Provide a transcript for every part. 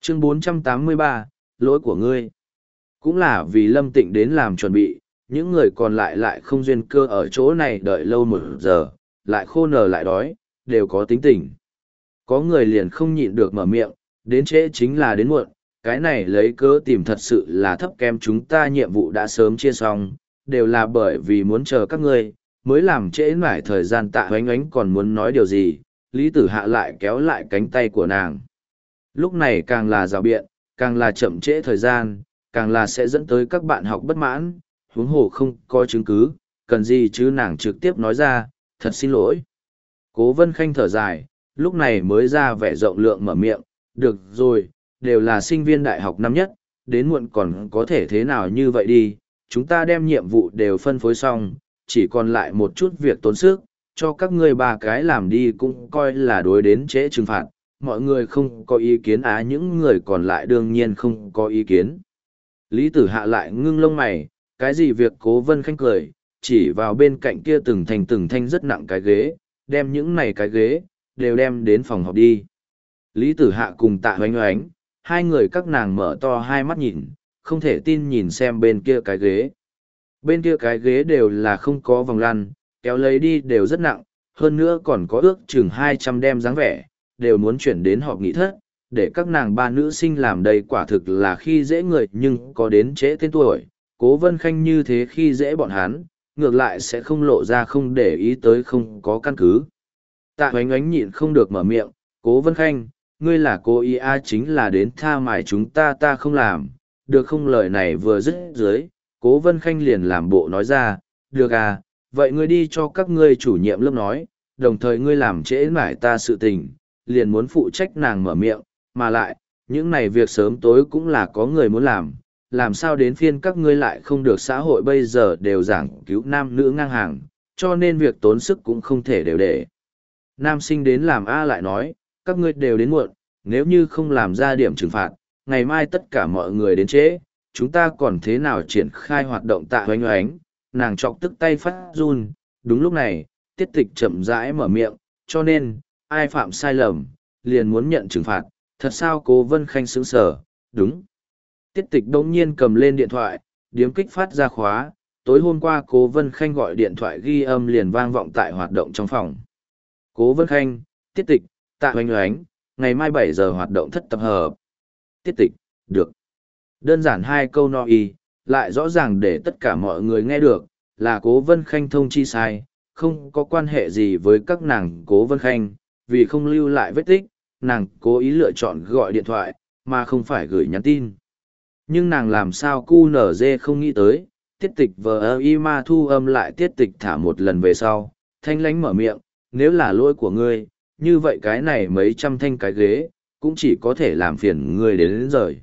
Chương 483, lỗi của ngươi. Cũng là vì Lâm Tịnh đến làm chuẩn bị, những người còn lại lại không duyên cơ ở chỗ này đợi lâu 1 giờ, lại khô nờ lại đói, đều có tính tình. Có người liền không nhịn được mở miệng, đến trễ chính là đến muộn, cái này lấy cớ tìm thật sự là thấp kém, chúng ta nhiệm vụ đã sớm chia xong, đều là bởi vì muốn chờ các ngươi, mới làm trễ mãi thời gian. Tạ Oánh Oánh còn muốn nói điều gì, Lý Tử Hạ lại kéo lại cánh tay của nàng. Lúc này càng là rào biện, càng là chậm trễ thời gian, càng là sẽ dẫn tới các bạn học bất mãn, huống hồ không có chứng cứ, cần gì chứ, nàng trực tiếp nói ra, thật xin lỗi. Cố Vân Khanh thở dài, lúc này mới ra vẻ rộng lượng mở miệng, được rồi, đều là sinh viên đại học năm nhất, đến muộn còn có thể thế nào như vậy đi, chúng ta đem nhiệm vụ đều phân phối xong, chỉ còn lại một chút việc tốn sức, cho các ngươi 3 cái làm đi cũng coi là đối đến trễ trừng phạt, mọi người không có ý kiến á, những người còn lại đương nhiên không có ý kiến. Lý Tử Hạ lại ngưng lông mày, cái gì việc? Cố Vân Khanh cười, chỉ vào bên cạnh kia từng thanh rất nặng cái ghế, đem những này cái ghế, đều đem đến phòng họp đi. Lý Tử Hạ cùng Tạ Oánh Oánh, hai người các nàng mở to hai mắt nhìn, không thể tin nhìn xem bên kia cái ghế. Bên kia cái ghế đều là không có vòng lăn, kéo lấy đi đều rất nặng, hơn nữa còn có ước chừng 200 đem dáng vẻ, đều muốn chuyển đến họp nghị thất, để các nàng 3 nữ sinh làm đây quả thực là khi dễ người, nhưng có đến trễ tên tuổi, Cố Vân Khanh như thế khi dễ bọn hắn, ngược lại sẽ không lộ ra không để ý tới, không có căn cứ. Tạ Oánh Oánh nhịn không được mở miệng, Cố Vân Khanh, ngươi là cô ý a, chính là đến tha mài chúng ta không làm, được không? Lời này vừa dứt dưới, Cố Vân Khanh liền làm bộ nói ra, được à, vậy ngươi đi cho các ngươi chủ nhiệm lớp nói, đồng thời ngươi làm trễ mải ta sự tình, liền muốn phụ trách. Nàng mở miệng, mà lại, những này việc sớm tối cũng là có người muốn làm sao đến phiên các ngươi lại không được? Xã hội bây giờ đều giảng cứu nam nữ ngang hàng, cho nên việc tốn sức cũng không thể đều để nam sinh đến làm a. Lại nói, các ngươi đều đến muộn, nếu như không làm ra điểm trừng phạt, ngày mai tất cả mọi người đến trễ, chúng ta còn thế nào triển khai hoạt động? Tạ Oánh Oánh, nàng chọc tức tay phát run. Đúng lúc này, Tiết Tịch chậm rãi mở miệng, cho nên, ai phạm sai lầm, liền muốn nhận trừng phạt, thật sao? Cố Vân Khanh sững sờ, đúng. Tiết Tịch bỗng nhiên cầm lên điện thoại, điếm kích phát ra khóa, tối hôm qua Cố Vân Khanh gọi điện thoại ghi âm liền vang vọng tại hoạt động trong phòng. Cố Vân Khanh, Tiết Tịch, Tạ Oánh Oánh, ngày mai 7 giờ hoạt động thất tập hợp. Tiết Tịch, được. Đơn giản 2 câu no y, lại rõ ràng để tất cả mọi người nghe được, là Cố Vân Khanh thông chi sai, không có quan hệ gì với các nàng. Cố Vân Khanh, vì không lưu lại vết tích, nàng cố ý lựa chọn gọi điện thoại, mà không phải gửi nhắn tin. Nhưng nàng làm sao QNZ không nghĩ tới, Tiết Tịch vờ y ma thu âm lại. Tiết Tịch thả một lần về sau, thanh lánh mở miệng, nếu là lỗi của ngươi, như vậy cái này mấy trăm thanh cái ghế, cũng chỉ có thể làm phiền ngươi đến rời.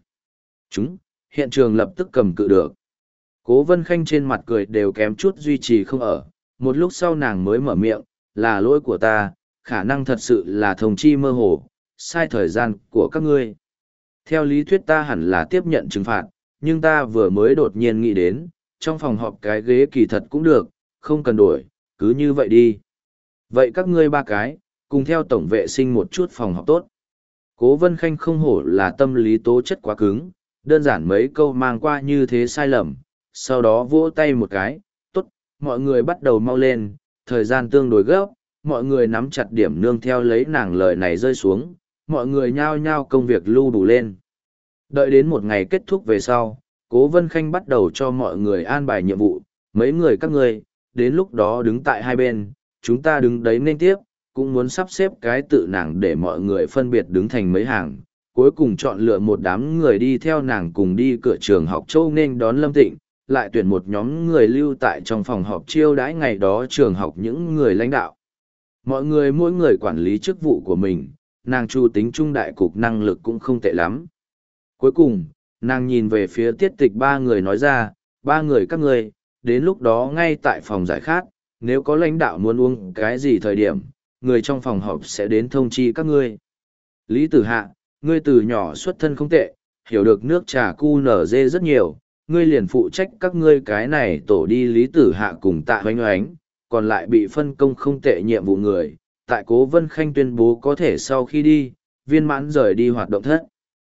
Hiện trường lập tức cầm cự được. Cố Vân Khanh trên mặt cười đều kém chút duy trì không ở, một lúc sau nàng mới mở miệng, là lỗi của ta, khả năng thật sự là thông chi mơ hồ, sai thời gian của các ngươi. Theo lý thuyết ta hẳn là tiếp nhận trừng phạt, nhưng ta vừa mới đột nhiên nghĩ đến, trong phòng họp cái ghế kỳ thật cũng được, không cần đổi, cứ như vậy đi. Vậy các ngươi 3 cái, cùng theo tổng vệ sinh một chút phòng họp tốt. Cố Vân Khanh không hổ là tâm lý tố chất quá cứng, đơn giản mấy câu mang qua như thế sai lầm, sau đó vỗ tay một cái, tốt, mọi người bắt đầu mau lên, thời gian tương đối gấp, mọi người nắm chặt điểm nương theo lấy nàng lời này rơi xuống, mọi người nhao nhao công việc lưu đủ lên. Đợi đến một ngày kết thúc về sau, Cố Vân Khanh bắt đầu cho mọi người an bài nhiệm vụ, mấy người các ngươi, đến lúc đó đứng tại hai bên, chúng ta đứng đấy nên tiếp, cũng muốn sắp xếp cái tự nàng để mọi người phân biệt đứng thành mấy hàng, cuối cùng chọn lựa một đám người đi theo nàng cùng đi cửa trường học châu nên đón Lâm Tịnh, lại tuyển một nhóm người lưu tại trong phòng họp chiêu đãi ngày đó trường học những người lãnh đạo. Mọi người mỗi người quản lý chức vụ của mình, nàng chu tính trung đại cục năng lực cũng không tệ lắm. Cuối cùng, nàng nhìn về phía Tiết Tịch 3 người nói ra, 3 người các ngươi, đến lúc đó ngay tại phòng giải khát, nếu có lãnh đạo muốn uống cái gì thời điểm, người trong phòng họp sẽ đến thông chi các ngươi. Lý Tử Hạ, ngươi từ nhỏ xuất thân không tệ, hiểu được nước trà QNZ rất nhiều, ngươi liền phụ trách các ngươi cái này tổ đi. Lý Tử Hạ cùng Tạ Oánh Oánh, còn lại bị phân công không tệ nhiệm vụ người, tại Cố Vân Khanh tuyên bố có thể sau khi đi, viên mãn rời đi hoạt động thất.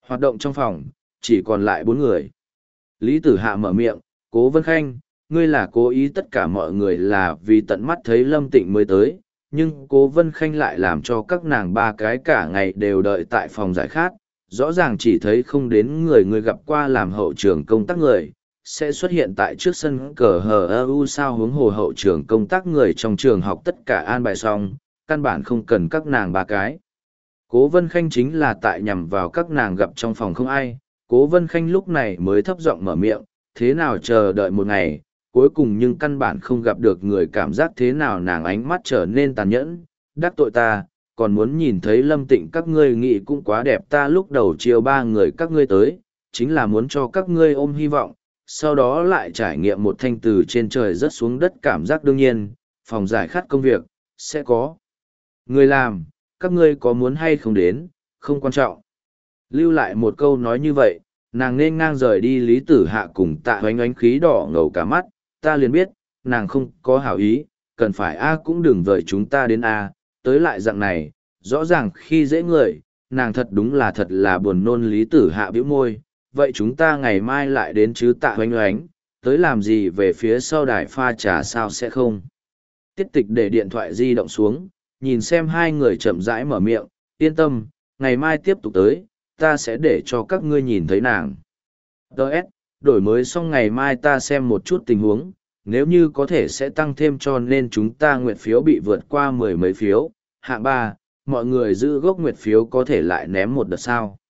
Hoạt động trong phòng, chỉ còn lại 4 người. Lý Tử Hạ mở miệng, Cố Vân Khanh, ngươi là cố ý tất cả mọi người là vì tận mắt thấy Lâm Tịnh mới tới, nhưng Cố Vân Khanh lại làm cho các nàng ba cái cả ngày đều đợi tại phòng giải khát, rõ ràng chỉ thấy không đến người người gặp qua làm hậu trường công tác người, sẽ xuất hiện tại trước sân cờ HU sao huống hồ hậu trường công tác người trong trường học tất cả an bài xong, căn bản không cần các nàng ba cái. Cố Vân Khanh chính là tại nhằm vào các nàng gặp trong phòng không ai, Cố Vân Khanh lúc này mới thấp giọng mở miệng, thế nào chờ đợi một ngày, cuối cùng nhưng căn bản không gặp được người, cảm giác thế nào nàng ánh mắt trở nên tàn nhẫn, đắc tội ta, còn muốn nhìn thấy Lâm Tịnh các ngươi nghĩ cũng quá đẹp, ta lúc đầu chiều 3 người các ngươi tới, chính là muốn cho các ngươi ôm hy vọng, sau đó lại trải nghiệm một thanh từ trên trời rớt xuống đất cảm giác. Đương nhiên, phòng giải khát công việc, sẽ có người làm, các ngươi có muốn hay không đến, không quan trọng. Lưu lại một câu nói như vậy, nàng nên ngang rời đi. Lý Tử Hạ cùng Tạ Oánh Oánh khí đỏ ngầu cả mắt, ta liền biết, nàng không có hảo ý, cần phải A cũng đừng vời chúng ta đến A, tới lại dạng này, rõ ràng khi dễ người, nàng thật là buồn nôn. Lý Tử Hạ bĩu môi, vậy chúng ta ngày mai lại đến chứ. Tạ Oánh Oánh, tới làm gì về phía sau đài pha trà sao sẽ không. Tiết Tịch để điện thoại di động xuống, nhìn xem hai người chậm rãi mở miệng, yên tâm, ngày mai tiếp tục tới, ta sẽ để cho các ngươi nhìn thấy nàng. Đợt, đổi mới xong ngày mai ta xem một chút tình huống, nếu như có thể sẽ tăng thêm, cho nên chúng ta nguyện phiếu bị vượt qua 10 mấy phiếu. Hạng 3, mọi người giữ gốc nguyện phiếu có thể lại ném một đợt sao.